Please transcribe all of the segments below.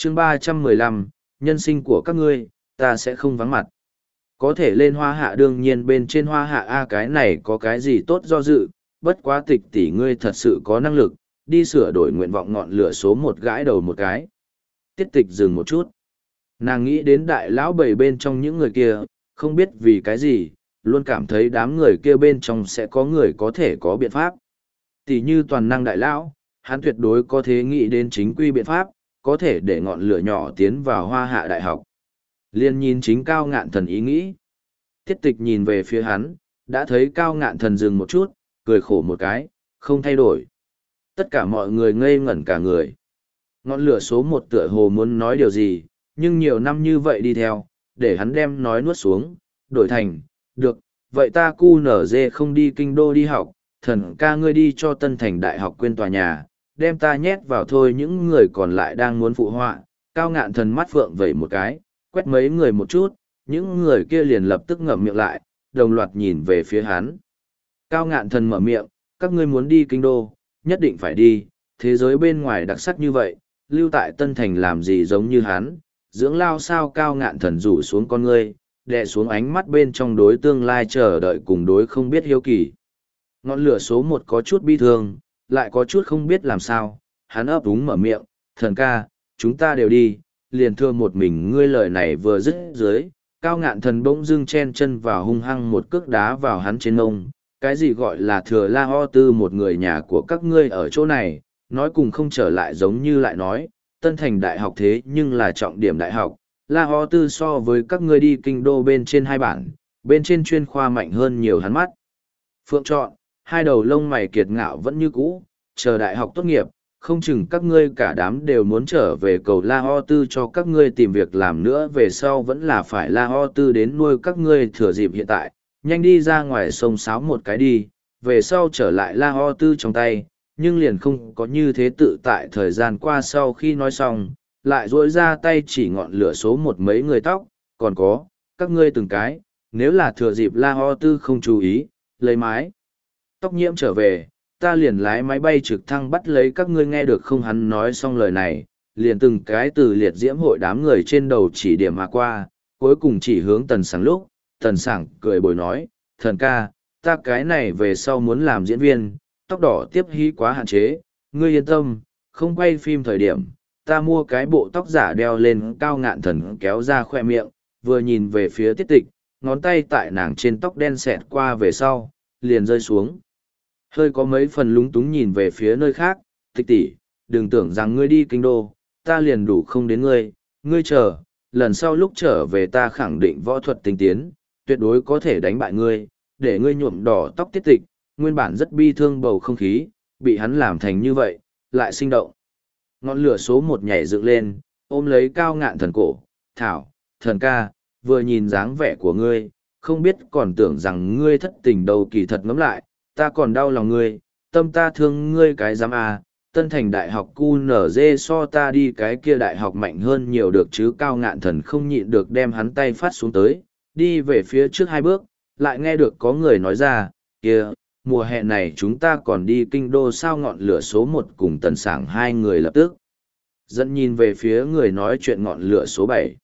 chương 315, nhân sinh của các ngươi, ta sẽ không vắng mặt. Có thể lên hoa hạ đương nhiên bên trên hoa hạ A cái này có cái gì tốt do dự, bất quá tịch tỷ ngươi thật sự có năng lực, đi sửa đổi nguyện vọng ngọn lửa số một gãi đầu một cái. Tiết tịch dừng một chút. Nàng nghĩ đến đại lão bầy bên trong những người kia, không biết vì cái gì, luôn cảm thấy đám người kia bên trong sẽ có người có thể có biện pháp. Tỷ như toàn năng đại lão, hắn tuyệt đối có thể nghĩ đến chính quy biện pháp, có thể để ngọn lửa nhỏ tiến vào hoa hạ đại học. Liên nhìn chính Cao Ngạn Thần ý nghĩ. Tiết tịch nhìn về phía hắn, đã thấy Cao Ngạn Thần dừng một chút, cười khổ một cái, không thay đổi. Tất cả mọi người ngây ngẩn cả người. Ngọn lửa số một tựa hồ muốn nói điều gì, nhưng nhiều năm như vậy đi theo, để hắn đem nói nuốt xuống, đổi thành, được, vậy ta cu nở dê không đi kinh đô đi học, thần ca ngươi đi cho Tân Thành Đại học quên tòa nhà, đem ta nhét vào thôi. Những người còn lại đang muốn phụ họa, Cao Ngạn Thần mắt phượng vẩy một cái, quét mấy người một chút, những người kia liền lập tức ngậm miệng lại, đồng loạt nhìn về phía hắn. Cao Ngạn Thần mở miệng, các ngươi muốn đi kinh đô, nhất định phải đi, thế giới bên ngoài đặc sắc như vậy, lưu tại Tân Thành làm gì giống như hắn, dưỡng lao sao. Cao Ngạn Thần rủ xuống con ngươi, đè xuống ánh mắt bên trong đối tương lai chờ đợi cùng đối không biết hiếu kỳ. Ngọn lửa số một có chút bi thương, lại có chút không biết làm sao, hắn ấp úng mở miệng, thần ca, chúng ta đều đi, liền thưa một mình ngươi. Lời này vừa dứt dưới, Cao Ngạn Thần bỗng dưng chen chân vào hung hăng một cước đá vào hắn trên mông. Cái gì gọi là thừa la ho tư một người nhà của các ngươi ở chỗ này, nói cùng không trở lại giống như lại nói, Tân Thành Đại học thế nhưng là trọng điểm đại học, la ho tư so với các ngươi đi kinh đô bên trên hai bản, bên trên chuyên khoa mạnh hơn nhiều. Hắn mắt phượng trọn, hai đầu lông mày kiệt ngạo vẫn như cũ, chờ đại học tốt nghiệp, không chừng các ngươi cả đám đều muốn trở về cầu La Ho Tư cho các ngươi tìm việc làm nữa, về sau vẫn là phải La Ho Tư đến nuôi các ngươi. Thừa dịp hiện tại, nhanh đi ra ngoài sông sáo một cái đi, về sau trở lại La Ho Tư trong tay, nhưng liền không có như thế tự tại. Thời gian qua sau khi nói xong, lại duỗi ra tay chỉ ngọn lửa số một mấy người tóc, còn có, các ngươi từng cái, nếu là thừa dịp La Ho Tư không chú ý, lấy mái tóc nhiễm trở về, ta liền lái máy bay trực thăng bắt lấy các ngươi, nghe được không? Hắn nói xong lời này, liền từng cái từ liệt diễm hội đám người trên đầu chỉ điểm mà qua, cuối cùng chỉ hướng Tần Sảng. Lúc Tần Sảng cười bồi nói, thần ca, ta cái này về sau muốn làm diễn viên, tóc đỏ tiếp hí quá hạn chế, ngươi yên tâm, không quay phim thời điểm, ta mua cái bộ tóc giả đeo lên. Cao Ngạn Thần kéo ra khoe miệng, vừa nhìn về phía Tiết Tịch, ngón tay tại nàng trên tóc đen xẹt qua về sau, liền rơi xuống. Hơi có mấy phần lúng túng nhìn về phía nơi khác, Tịch tỷ, đừng tưởng rằng ngươi đi kinh đô, ta liền đủ không đến ngươi, ngươi chờ, lần sau lúc trở về ta khẳng định võ thuật tinh tiến, tuyệt đối có thể đánh bại ngươi, để ngươi nhuộm đỏ tóc. Tiết Tịch, nguyên bản rất bi thương bầu không khí, bị hắn làm thành như vậy, lại sinh động. Ngọn lửa số một nhảy dựng lên, ôm lấy Cao Ngạn Thần cổ, thảo, thần ca, vừa nhìn dáng vẻ của ngươi, không biết còn tưởng rằng ngươi thất tình đâu, kỳ thật ngẫm lại, ta còn đau lòng ngươi, tâm ta thương ngươi cái giám à. Tân Thành Đại học QNZ so ta đi cái kia đại học mạnh hơn nhiều được chứ. Cao Ngạn Thần không nhịn được đem hắn tay phát xuống tới, đi về phía trước hai bước, lại nghe được có người nói ra, kia, mùa hè này chúng ta còn đi kinh đô sao? Ngọn lửa số một cùng Tần Sảng hai người lập tức dẫn nhìn về phía người nói chuyện ngọn lửa số bảy.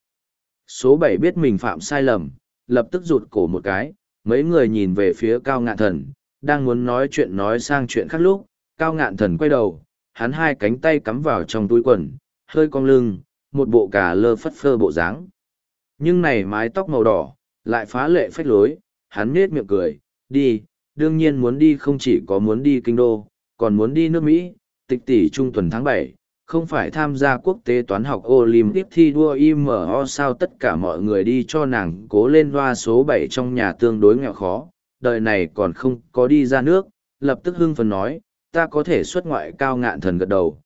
Số bảy biết mình phạm sai lầm, lập tức rụt cổ một cái, mấy người nhìn về phía Cao Ngạn Thần, đang muốn nói chuyện nói sang chuyện khác lúc, Cao Ngạn Thần quay đầu, hắn hai cánh tay cắm vào trong túi quần, hơi cong lưng, một bộ cà lơ phất phơ bộ dáng. Nhưng này mái tóc màu đỏ, lại phá lệ phách lối, hắn nhếch miệng cười, đi, đương nhiên muốn đi, không chỉ có muốn đi kinh đô, còn muốn đi nước Mỹ. Tịch tỷ trung tuần tháng 7, không phải tham gia quốc tế toán học Olympic thi đua IMO sao? Tất cả mọi người đi cho nàng cố lên. Loa số 7 trong nhà tương đối nghèo khó, đời này còn không có đi ra nước, lập tức hưng phấn nói, ta có thể xuất ngoại. Cao Ngạn Thần gật đầu,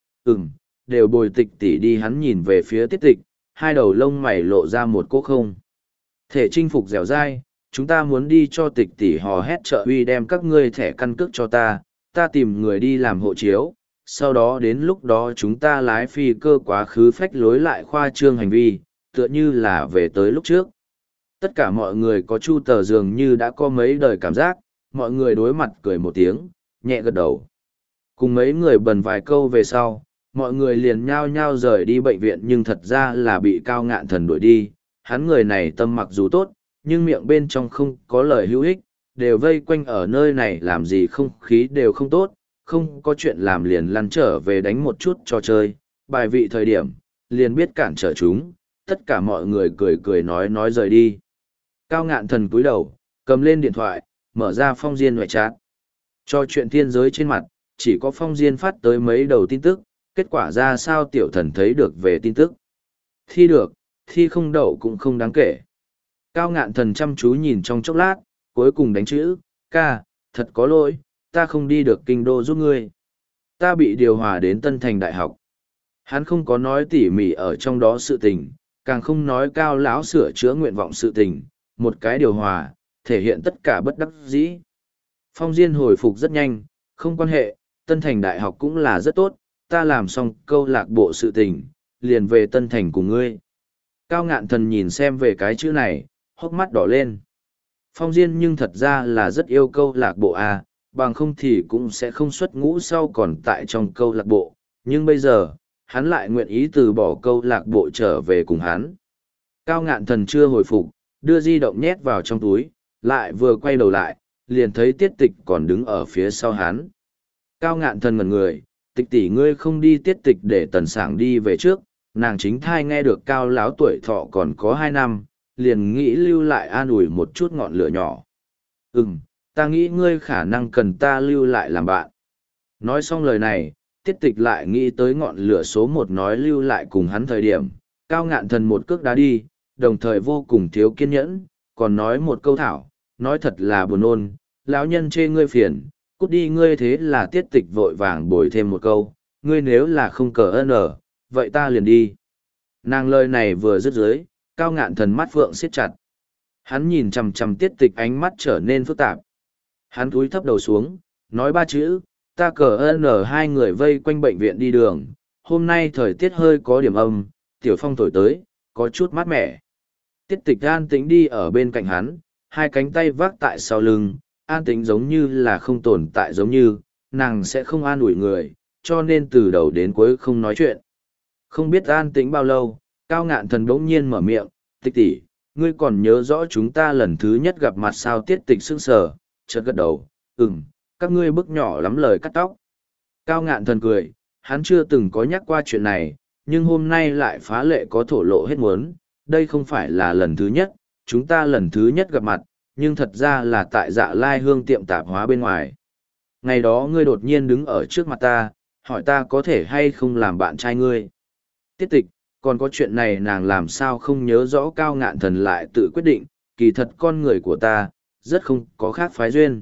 đều bồi Tịch tỷ đi. Hắn nhìn về phía Tiết Tịch, hai đầu lông mày lộ ra một cố không thể chinh phục dẻo dai, chúng ta muốn đi cho Tịch tỷ hò hét trợ uy, đem các ngươi thẻ căn cước cho ta, ta tìm người đi làm hộ chiếu, sau đó đến lúc đó chúng ta lái phi cơ quá khứ. Phách lối lại khoa trương hành vi, tựa như là về tới lúc trước. Tất cả mọi người có Chu Tờ dường như đã có mấy đời cảm giác, mọi người đối mặt cười một tiếng, nhẹ gật đầu. Cùng mấy người bần vài câu về sau, Mọi người liền nhao nhao rời đi bệnh viện nhưng thật ra là bị Cao Ngạn Thần đuổi đi. Hắn người này tâm mặc dù tốt, nhưng miệng bên trong không có lời hữu ích, đều vây quanh ở nơi này làm gì không khí đều không tốt, không có chuyện làm liền lăn trở về đánh một chút trò chơi, bài vị thời điểm, liền biết cản trở chúng, tất cả mọi người cười cười nói rời đi. Cao Ngạn Thần cúi đầu, cầm lên điện thoại, mở ra Phong Diên ngoại chat. Cho chuyện thiên giới trên mặt, chỉ có Phong Diên phát tới mấy đầu tin tức, kết quả ra sao tiểu thần thấy được về tin tức. Thi được, thi không đậu cũng không đáng kể. Cao Ngạn Thần chăm chú nhìn trong chốc lát, cuối cùng đánh chữ, ca, thật có lỗi, ta không đi được kinh đô giúp ngươi. Ta bị điều hòa đến Tân Thành Đại học. Hắn không có nói tỉ mỉ ở trong đó sự tình, càng không nói Cao lão sửa chữa nguyện vọng sự tình, một cái điều hòa, thể hiện tất cả bất đắc dĩ. Phong Diên hồi phục rất nhanh, không quan hệ, Tân Thành Đại học cũng là rất tốt, ta làm xong câu lạc bộ sự tình, liền về Tân Thành cùng ngươi. Cao Ngạn Thần nhìn xem về cái chữ này, hốc mắt đỏ lên. Phong Diên nhưng thật ra là rất yêu câu lạc bộ A, bằng không thì cũng sẽ không xuất ngũ sau còn tại trong câu lạc bộ, nhưng bây giờ, hắn lại nguyện ý từ bỏ câu lạc bộ trở về cùng hắn. Cao Ngạn Thần chưa hồi phục, đưa di động nhét vào trong túi, lại vừa quay đầu lại, liền thấy Tiết Tịch còn đứng ở phía sau hắn. Cao Ngạn Thần ngẩn người, Tịch tỷ ngươi không đi Tiết Tịch để Tần Sảng đi về trước, nàng chính thai nghe được Cao lão tuổi thọ còn có 2 năm, liền nghĩ lưu lại an ủi một chút ngọn lửa nhỏ. Ta nghĩ ngươi khả năng cần ta lưu lại làm bạn. Nói xong lời này, Tiết Tịch lại nghĩ tới ngọn lửa số 1 nói lưu lại cùng hắn thời điểm, Cao Ngạn Thần một cước đá đi, đồng thời vô cùng thiếu kiên nhẫn, còn nói một câu thảo, nói thật là buồn nôn, lão nhân chê ngươi phiền, cút đi ngươi. Thế là Tiết Tịch vội vàng bồi thêm một câu, ngươi nếu là không cờ ơn ở, vậy ta liền đi. Nàng lời này vừa dứt dưới, Cao Ngạn Thần mắt phượng siết chặt. Hắn nhìn chằm chằm Tiết Tịch, ánh mắt trở nên phức tạp. Hắn cúi thấp đầu xuống, nói 3 chữ, ta cờ ơn ở. Hai người vây quanh bệnh viện đi đường, hôm nay thời tiết hơi có điểm âm, tiểu phong thổi tới, có chút mát mẻ. Tiết Tịch an tĩnh đi ở bên cạnh hắn, hai cánh tay vác tại sau lưng, an tĩnh giống như là không tồn tại, giống như, nàng sẽ không an ủi người, cho nên từ đầu đến cuối không nói chuyện. Không biết an tĩnh bao lâu, Cao Ngạn Thần bỗng nhiên mở miệng, Tịch tỷ, ngươi còn nhớ rõ chúng ta lần thứ nhất gặp mặt sao? Tiết Tịch sững sờ, chợt gật đầu, các ngươi bức nhỏ lắm lời cắt tóc. Cao Ngạn Thần cười, hắn chưa từng có nhắc qua chuyện này, nhưng hôm nay lại phá lệ có thổ lộ hết muốn, đây không phải là lần thứ nhất, chúng ta lần thứ nhất gặp mặt, nhưng thật ra là tại Dạ Lai Hương tiệm tạp hóa bên ngoài. Ngày đó ngươi đột nhiên đứng ở trước mặt ta, hỏi ta có thể hay không làm bạn trai ngươi. Tiết Tịch, còn có chuyện này nàng làm sao không nhớ rõ? Cao Ngạn Thần lại tự quyết định, kỳ thật con người của ta, rất không có khác phái duyên.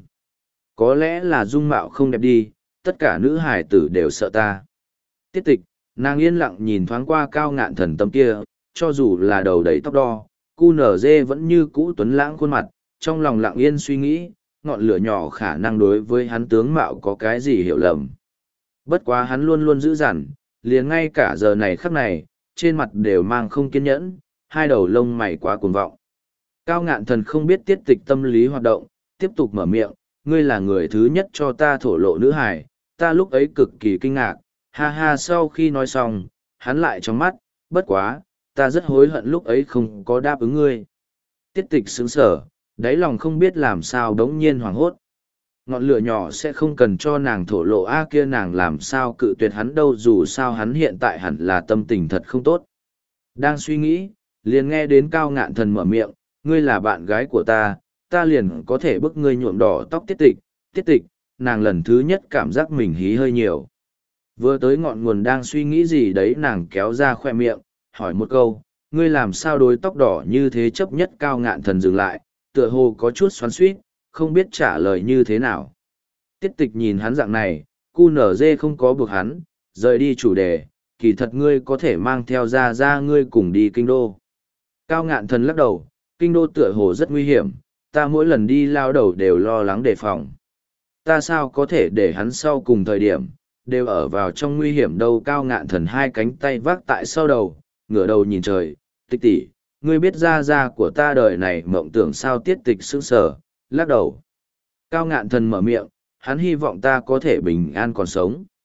Có lẽ là dung mạo không đẹp đi, tất cả nữ hải tử đều sợ ta. Tiết Tịch, nàng yên lặng nhìn thoáng qua Cao Ngạn Thần tâm kia, cho dù là đầu đầy tóc đo, cu nở dê vẫn như cũ tuấn lãng khuôn mặt, trong lòng lặng yên suy nghĩ, ngọn lửa nhỏ khả năng đối với hắn tướng mạo có cái gì hiểu lầm. Bất quá hắn luôn luôn giữ dằn, liền ngay cả giờ này khắc này, trên mặt đều mang không kiên nhẫn, hai đầu lông mày quá cuồng vọng. Cao Ngạn Thần không biết Tiết Tịch tâm lý hoạt động, tiếp tục mở miệng, ngươi là người thứ nhất cho ta thổ lộ nữ hài, ta lúc ấy cực kỳ kinh ngạc, ha ha. Sau khi nói xong, hắn lại trong mắt, bất quá, ta rất hối hận lúc ấy không có đáp ứng ngươi. Tiết Tịch sững sờ, đáy lòng không biết làm sao đống nhiên hoảng hốt. Ngọn lửa nhỏ sẽ không cần cho nàng thổ lộ kia nàng làm sao cự tuyệt hắn đâu, dù sao hắn hiện tại hẳn là tâm tình thật không tốt. Đang suy nghĩ, liền nghe đến Cao Ngạn Thần mở miệng, ngươi là bạn gái của ta, ta liền có thể bức ngươi nhuộm đỏ tóc. Tiết Tịch, nàng lần thứ nhất cảm giác mình hí hơi nhiều. Vừa tới ngọn nguồn đang suy nghĩ gì đấy, nàng kéo ra khoe miệng, hỏi một câu, ngươi làm sao đôi tóc đỏ như thế? Chấp nhất. Cao Ngạn Thần dừng lại, tựa hồ có chút xoắn xuýt, không biết trả lời như thế nào. Tiết Tịch nhìn hắn dạng này, cu nở dê không có buộc hắn, rời đi chủ đề, kỳ thật ngươi có thể mang theo ra ngươi cùng đi kinh đô. Cao Ngạn Thần lắc đầu, kinh đô tựa hồ rất nguy hiểm, ta mỗi lần đi lao đầu đều lo lắng đề phòng. Ta sao có thể để hắn sau cùng thời điểm, đều ở vào trong nguy hiểm đâu? Cao Ngạn Thần hai cánh tay vác tại sau đầu, ngửa đầu nhìn trời, Tịch tỷ, ngươi biết ra của ta đời này mộng tưởng sao? Tiết Tịch sững sờ, lắc đầu. Cao Ngạn Thần mở miệng, hắn hy vọng ta có thể bình an còn sống.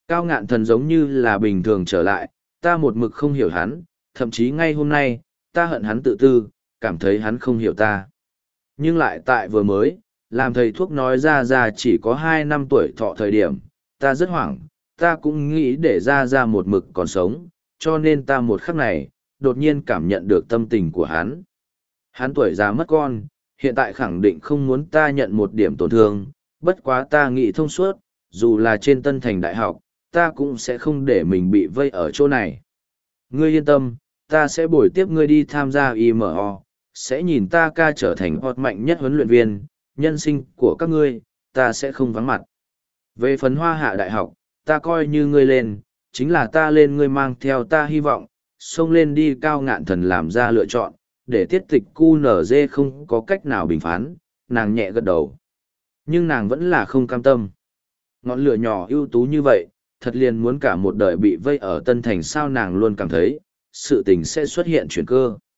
Cao ngạn thần giống như là bình thường trở lại, ta một mực không hiểu hắn, thậm chí ngay hôm nay, ta hận hắn tự tư, cảm thấy hắn không hiểu ta. Nhưng lại tại vừa mới, làm thầy thuốc nói ra chỉ có 2 năm tuổi thọ thời điểm, ta rất hoảng, ta cũng nghĩ để ra một mực còn sống, cho nên ta một khắc này, đột nhiên cảm nhận được tâm tình của hắn. Hắn tuổi già mất con, hiện tại khẳng định không muốn ta nhận một điểm tổn thương, bất quá ta nghĩ thông suốt, dù là trên Tân Thành Đại học, ta cũng sẽ không để mình bị vây ở chỗ này. Ngươi yên tâm, ta sẽ bồi tiếp ngươi đi tham gia IMO, sẽ nhìn ta ca trở thành hot mạnh nhất huấn luyện viên, nhân sinh của các ngươi, ta sẽ không vắng mặt. Về phần Hoa Hạ Đại học, ta coi như ngươi lên, chính là ta lên ngươi mang theo ta hy vọng, xông lên đi. Cao ngạn thần làm ra lựa chọn, để tiết tịch QNZ không có cách nào bình phán, nàng nhẹ gật đầu. Nhưng nàng vẫn là không cam tâm. Ngọn lửa nhỏ ưu tú như vậy, thật liền muốn cả một đời bị vây ở Tân Thành sao, nàng luôn cảm thấy, sự tình sẽ xuất hiện chuyển cơ.